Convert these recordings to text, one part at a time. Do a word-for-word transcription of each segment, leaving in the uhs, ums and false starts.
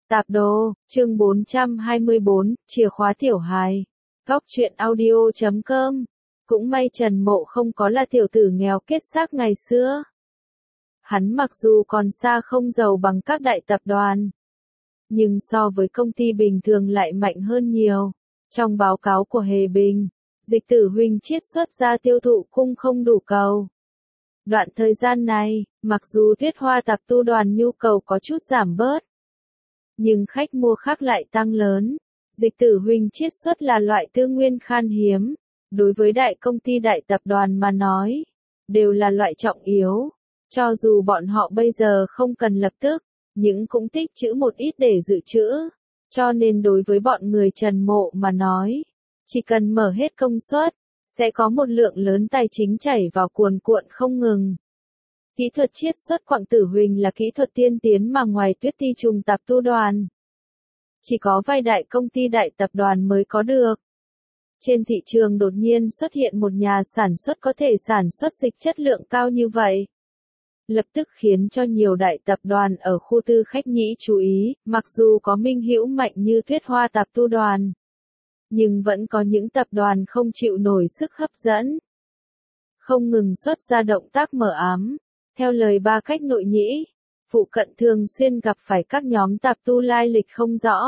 Tạp đồ, chương bốn trăm hai mươi bốn, chìa khóa tiểu hài. Góc truyện audio chấm com. Cũng may Trần Mộ không có là tiểu tử nghèo kết xác ngày xưa. Hắn mặc dù còn xa không giàu bằng các đại tập đoàn, nhưng so với công ty bình thường lại mạnh hơn nhiều. Trong báo cáo của Hề Bình, Dịch Tử Huỳnh chiết xuất ra tiêu thụ cung không đủ cầu. Đoạn thời gian này, mặc dù Tuyết Hoa Tạp Tu Đoàn nhu cầu có chút giảm bớt, nhưng khách mua khác lại tăng lớn. Dịch Tử Huỳnh chiết xuất là loại tư nguyên khan hiếm, đối với đại công ty đại tập đoàn mà nói, đều là loại trọng yếu. Cho dù bọn họ bây giờ không cần lập tức, nhưng cũng tích trữ một ít để dự trữ. Cho nên đối với bọn người Trần Mộ mà nói, chỉ cần mở hết công suất, sẽ có một lượng lớn tài chính chảy vào cuồn cuộn không ngừng. Kỹ thuật chiết xuất quặng tử huỳnh là kỹ thuật tiên tiến mà ngoài Tuyết Ti Trùng Tạp Tu Đoàn, chỉ có vài đại công ty đại tập đoàn mới có được. Trên thị trường đột nhiên xuất hiện một nhà sản xuất có thể sản xuất dịch chất lượng cao như vậy, lập tức khiến cho nhiều đại tập đoàn ở khu tư khách nhĩ chú ý. Mặc dù có minh hữu mạnh như Tuyết Hoa Tạp Tu Đoàn, nhưng vẫn có những tập đoàn không chịu nổi sức hấp dẫn, không ngừng xuất ra động tác mở ám. Theo lời ba cách nội nhĩ, phụ cận thường xuyên gặp phải các nhóm tạp tu lai lịch không rõ,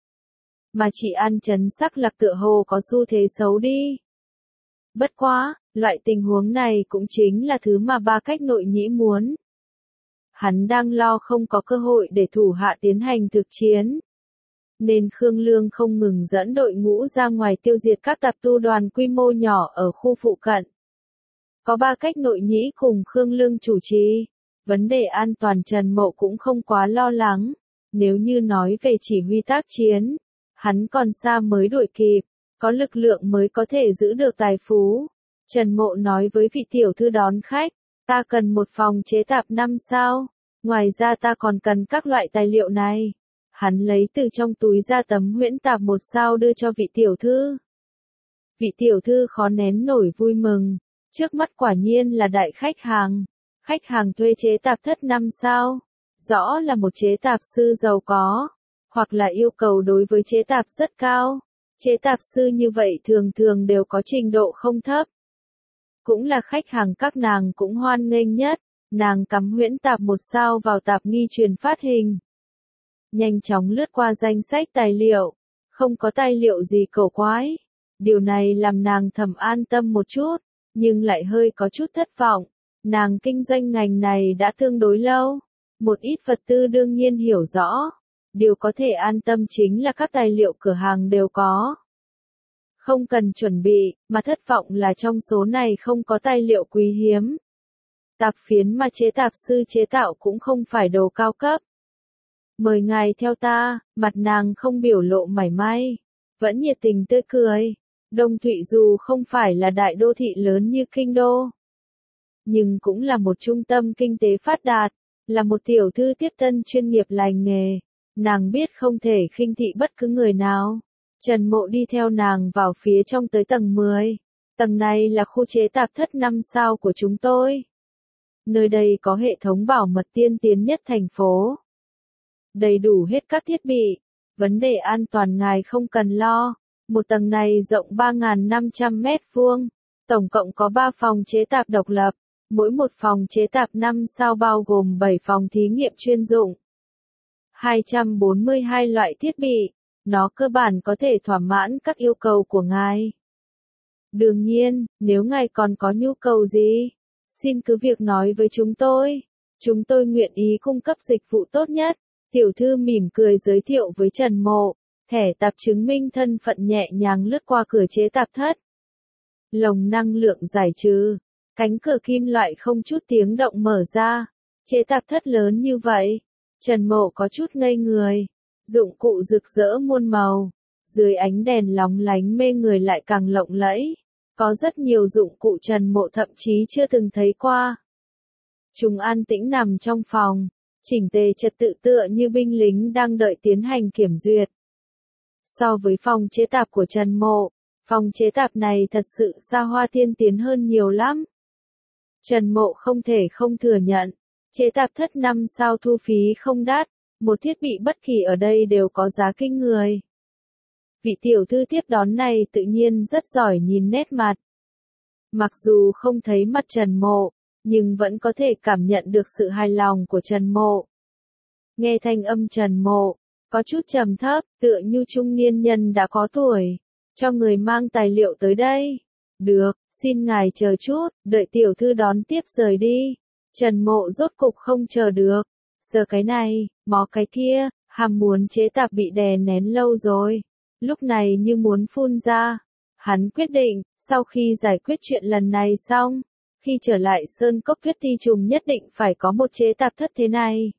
mà chỉ ăn chấn sắc lạc tựa hồ có xu thế xấu đi. Bất quá, loại tình huống này cũng chính là thứ mà ba cách nội nhĩ muốn. Hắn đang lo không có cơ hội để thủ hạ tiến hành thực chiến, nên Khương Lương không ngừng dẫn đội ngũ ra ngoài tiêu diệt các tạp tu đoàn quy mô nhỏ ở khu phụ cận. Có ba cách nội nhĩ cùng Khương Lương chủ trì, vấn đề an toàn Trần Mộ cũng không quá lo lắng. Nếu như nói về chỉ huy tác chiến, hắn còn xa mới đuổi kịp, có lực lượng mới có thể giữ được tài phú. Trần Mộ nói với vị tiểu thư đón khách, ta cần một phòng chế tạp năm sao, ngoài ra ta còn cần các loại tài liệu này. Hắn lấy từ trong túi ra tấm huyễn tạp một sao đưa cho vị tiểu thư. Vị tiểu thư khó nén nổi vui mừng. Trước mắt quả nhiên là đại khách hàng. Khách hàng thuê chế tạp thất năm sao. Rõ là một chế tạp sư giàu có, hoặc là yêu cầu đối với chế tạp rất cao. Chế tạp sư như vậy thường thường đều có trình độ không thấp. Cũng là khách hàng các nàng cũng hoan nghênh nhất. Nàng cắm huyễn tạp một sao vào tạp nghi truyền phát hình, nhanh chóng lướt qua danh sách tài liệu. Không có tài liệu gì cầu quái. Điều này làm nàng thầm an tâm một chút, nhưng lại hơi có chút thất vọng. Nàng kinh doanh ngành này đã tương đối lâu, một ít vật tư đương nhiên hiểu rõ. Điều có thể an tâm chính là các tài liệu cửa hàng đều có, không cần chuẩn bị, mà thất vọng là trong số này không có tài liệu quý hiếm. Tạp phiến mà chế tạp sư chế tạo cũng không phải đồ cao cấp. Mời ngài theo ta, mặt nàng không biểu lộ mảy may, vẫn nhiệt tình tươi cười. Đông Thụy dù không phải là đại đô thị lớn như kinh đô, nhưng cũng là một trung tâm kinh tế phát đạt, là một tiểu thư tiếp tân chuyên nghiệp lành nghề. Nàng biết không thể khinh thị bất cứ người nào. Trần Mộ đi theo nàng vào phía trong tới tầng mười. Tầng này là khu chế tạp thất năm sao của chúng tôi. Nơi đây có hệ thống bảo mật tiên tiến nhất thành phố, đầy đủ hết các thiết bị, vấn đề an toàn ngài không cần lo. Một tầng này rộng ba nghìn năm trăm mét vuông, tổng cộng có ba phòng chế tạp độc lập, mỗi một phòng chế tạp năm sao bao gồm bảy phòng thí nghiệm chuyên dụng, hai trăm bốn mươi hai loại thiết bị, nó cơ bản có thể thỏa mãn các yêu cầu của ngài. Đương nhiên, nếu ngài còn có nhu cầu gì, xin cứ việc nói với chúng tôi, chúng tôi nguyện ý cung cấp dịch vụ tốt nhất. Tiểu thư mỉm cười giới thiệu với Trần Mộ, thẻ tạp chứng minh thân phận nhẹ nhàng lướt qua cửa chế tạp thất. Lồng năng lượng giải trừ, cánh cửa kim loại không chút tiếng động mở ra. Chế tạp thất lớn như vậy, Trần Mộ có chút ngây người. Dụng cụ rực rỡ muôn màu, dưới ánh đèn lóng lánh mê người lại càng lộng lẫy. Có rất nhiều dụng cụ Trần Mộ thậm chí chưa từng thấy qua. Chúng an tĩnh nằm trong phòng, chỉnh tề trật tự tựa như binh lính đang đợi tiến hành kiểm duyệt. So với phòng chế tạp của Trần Mộ, phòng chế tạp này thật sự xa hoa tiên tiến hơn nhiều lắm. Trần Mộ không thể không thừa nhận, chế tạp thất năm sao thu phí không đắt, Một thiết bị bất kỳ ở đây đều có giá kinh người. Vị tiểu thư tiếp đón này tự nhiên rất giỏi nhìn nét mặt. Mặc dù không thấy mặt Trần Mộ, nhưng vẫn có thể cảm nhận được sự hài lòng của Trần Mộ. Nghe thanh âm Trần Mộ, có chút trầm thấp, tựa như trung niên nhân đã có tuổi. Cho người mang tài liệu tới đây. Được, xin ngài chờ chút, đợi tiểu thư đón tiếp rời đi. Trần Mộ rốt cục không chờ được. Giờ cái này, mó cái kia, ham muốn chế tạp bị đè nén lâu rồi. Lúc này như muốn phun ra. Hắn quyết định, sau khi giải quyết chuyện lần này xong, khi trở lại Sơn Cốc Tuyết Ti Trùng nhất định phải có một chế tạp thất thế này.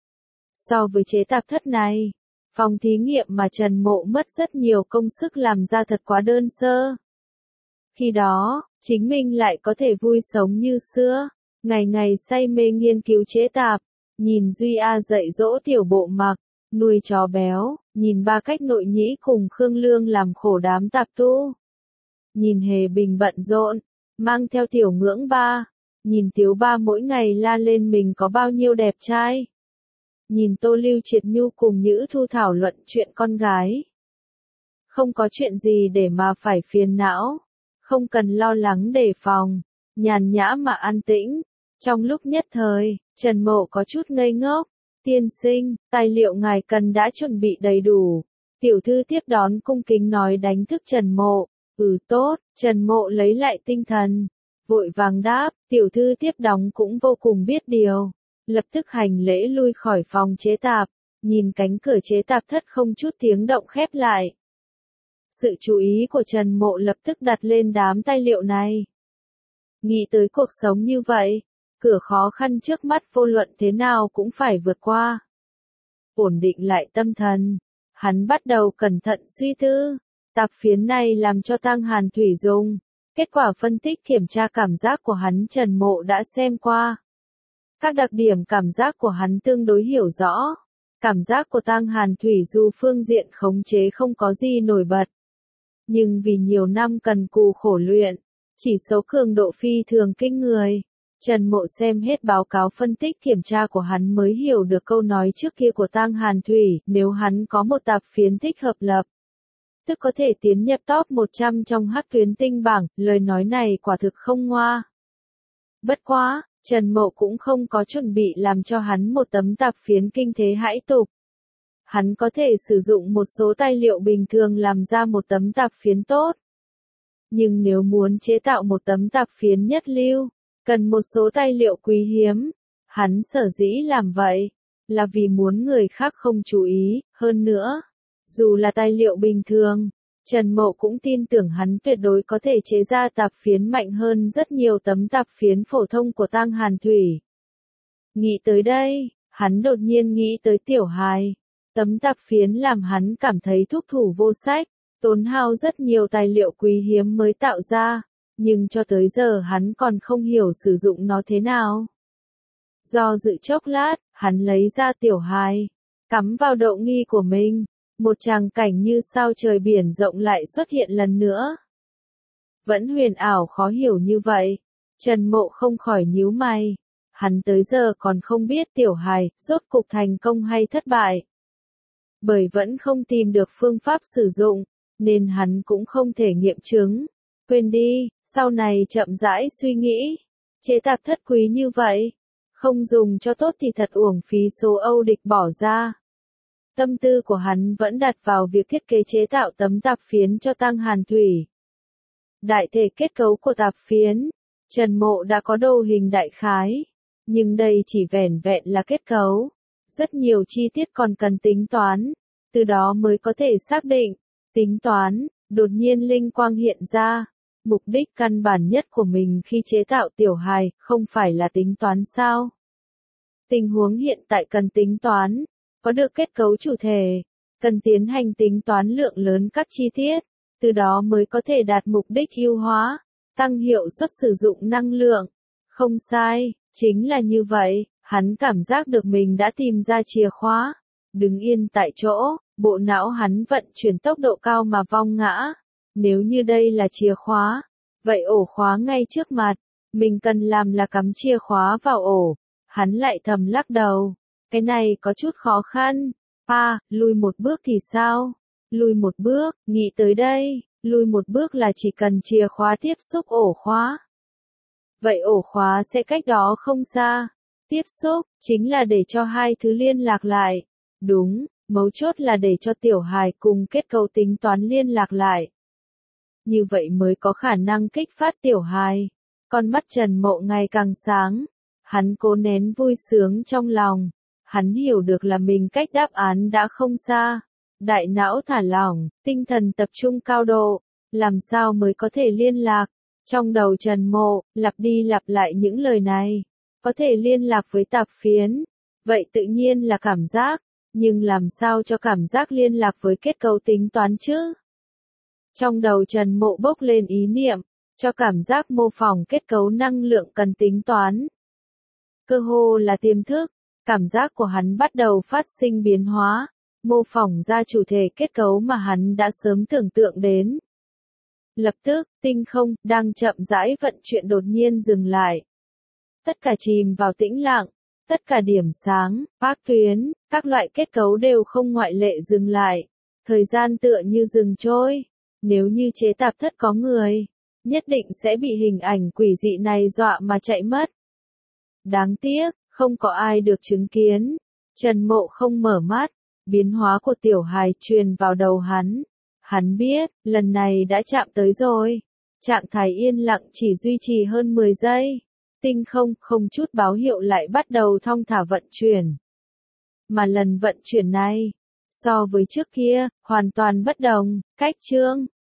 So với chế tạp thất này, phòng thí nghiệm mà Trần Mộ mất rất nhiều công sức làm ra thật quá đơn sơ. Khi đó, chính mình lại có thể vui sống như xưa, ngày ngày say mê nghiên cứu chế tạp, nhìn Duy A dạy dỗ tiểu bộ mặc, nuôi chó béo, nhìn ba cách nội nhĩ cùng Khương Lương làm khổ đám tạp tu. Nhìn Hề Bình bận rộn, mang theo tiểu ngưỡng ba, nhìn Tiếu Ba mỗi ngày la lên mình có bao nhiêu đẹp trai. Nhìn Tô Lưu Triệt Nhu cùng Nhữ Thu thảo luận chuyện con gái. Không có chuyện gì để mà phải phiền não, không cần lo lắng đề phòng, nhàn nhã mà an tĩnh. Trong lúc nhất thời, Trần Mộ có chút ngây ngốc. Tiên sinh, tài liệu ngài cần đã chuẩn bị đầy đủ. Tiểu thư tiếp đón cung kính nói đánh thức Trần Mộ. Ừ tốt, Trần Mộ lấy lại tinh thần. Vội vàng đáp, tiểu thư tiếp đón cũng vô cùng biết điều. Lập tức hành lễ lui khỏi phòng chế tạp, nhìn cánh cửa chế tạp thất không chút tiếng động khép lại. Sự chú ý của Trần Mộ lập tức đặt lên đám tài liệu này. Nghĩ tới cuộc sống như vậy, cửa khó khăn trước mắt vô luận thế nào cũng phải vượt qua. Ổn định lại tâm thần, hắn bắt đầu cẩn thận suy tư. Tạp phiến này làm cho Tang Hàn Thủy dùng. Kết quả phân tích kiểm tra cảm giác của hắn Trần Mộ đã xem qua. Các đặc điểm cảm giác của hắn tương đối hiểu rõ. Cảm giác của Tang Hàn Thủy dù phương diện khống chế không có gì nổi bật. Nhưng vì nhiều năm cần cù khổ luyện, chỉ số cường độ phi thường kinh người. Trần Mộ xem hết báo cáo phân tích kiểm tra của hắn mới hiểu được câu nói trước kia của Tang Hàn Thủy, nếu hắn có một tạp phiến thích hợp lập, tức có thể tiến nhập top một trăm trong Hắc Tuyến Tinh bảng, lời nói này quả thực không ngoa. Bất quá, Trần Mộ cũng không có chuẩn bị làm cho hắn một tấm tạp phiến kinh thế hãi tục. Hắn có thể sử dụng một số tài liệu bình thường làm ra một tấm tạp phiến tốt. Nhưng nếu muốn chế tạo một tấm tạp phiến nhất lưu, cần một số tài liệu quý hiếm. Hắn sở dĩ làm vậy, là vì muốn người khác không chú ý, hơn nữa. Dù là tài liệu bình thường, Trần Mộ cũng tin tưởng hắn tuyệt đối có thể chế ra tạp phiến mạnh hơn rất nhiều tấm tạp phiến phổ thông của Tang Hàn Thủy. Nghĩ tới đây, hắn đột nhiên nghĩ tới Tiểu Hài. Tấm tạp phiến làm hắn cảm thấy thúc thủ vô sách, tốn hao rất nhiều tài liệu quý hiếm mới tạo ra, nhưng cho tới giờ hắn còn không hiểu sử dụng nó thế nào. Do dự chốc lát, hắn lấy ra Tiểu Hài, cắm vào đậu nghi của mình. Một tràng cảnh như sao trời biển rộng lại xuất hiện lần nữa. Vẫn huyền ảo khó hiểu như vậy. Trần Mộ không khỏi nhíu mày. Hắn tới giờ còn không biết Tiểu Hài rốt cục thành công hay thất bại. Bởi vẫn không tìm được phương pháp sử dụng, nên hắn cũng không thể nghiệm chứng. Quên đi, sau này chậm rãi suy nghĩ. Chế tạp thất quý như vậy, không dùng cho tốt thì thật uổng phí số Âu địch bỏ ra. Tâm tư của hắn vẫn đặt vào việc thiết kế chế tạo tấm tạp phiến cho Tang Hàn Thủy. Đại thể kết cấu của tạp phiến, Trần Mộ đã có đồ hình đại khái, nhưng đây chỉ vẻn vẹn là kết cấu. Rất nhiều chi tiết còn cần tính toán, từ đó mới có thể xác định. Tính toán, đột nhiên linh quang hiện ra. Mục đích căn bản nhất của mình khi chế tạo Tiểu Hài không phải là tính toán sao? Tình huống hiện tại cần tính toán. Có được kết cấu chủ thể, cần tiến hành tính toán lượng lớn các chi tiết, từ đó mới có thể đạt mục đích ưu hóa, tăng hiệu suất sử dụng năng lượng. Không sai, chính là như vậy, hắn cảm giác được mình đã tìm ra chìa khóa. Đứng yên tại chỗ, bộ não hắn vận chuyển tốc độ cao mà vong ngã. Nếu như đây là chìa khóa, vậy ổ khóa ngay trước mặt, mình cần làm là cắm chìa khóa vào ổ. Hắn lại thầm lắc đầu. Cái này có chút khó khăn. À, lùi một bước thì sao? Lùi một bước, nghĩ tới đây, lùi một bước là chỉ cần chìa khóa tiếp xúc ổ khóa. Vậy ổ khóa sẽ cách đó không xa. Tiếp xúc, chính là để cho hai thứ liên lạc lại. Đúng, mấu chốt là để cho tiểu hài cùng kết cấu tính toán liên lạc lại. Như vậy mới có khả năng kích phát tiểu hài. Con mắt Trần Mộ ngày càng sáng. Hắn cố nén vui sướng trong lòng. Hắn hiểu được là mình cách đáp án đã không xa. Đại não thả lỏng, tinh thần tập trung cao độ. Làm sao mới có thể liên lạc? Trong đầu Trần Mộ, lặp đi lặp lại những lời này. Có thể liên lạc với tạp phiến. Vậy tự nhiên là cảm giác. Nhưng làm sao cho cảm giác liên lạc với kết cấu tính toán chứ? Trong đầu Trần Mộ bốc lên ý niệm. Cho cảm giác mô phỏng kết cấu năng lượng cần tính toán. Cơ hồ là tiềm thức. Cảm giác của hắn bắt đầu phát sinh biến hóa. Mô phỏng ra chủ thể kết cấu mà hắn đã sớm tưởng tượng đến. Lập tức, tinh không, đang chậm rãi vận chuyển đột nhiên dừng lại. Tất cả chìm vào tĩnh lặng, tất cả điểm sáng, bác tuyến, các loại kết cấu đều không ngoại lệ dừng lại. Thời gian tựa như dừng trôi. Nếu như chế tạp thất có người, nhất định sẽ bị hình ảnh quỷ dị này dọa mà chạy mất. Đáng tiếc, không có ai được chứng kiến. Trần Mộ không mở mắt, biến hóa của tiểu hài truyền vào đầu hắn. Hắn biết, lần này đã chạm tới rồi. Trạng thái yên lặng chỉ duy trì hơn mười giây. Tinh không, không chút báo hiệu lại bắt đầu thong thả vận chuyển. Mà lần vận chuyển này, so với trước kia, hoàn toàn bất đồng, cách chương.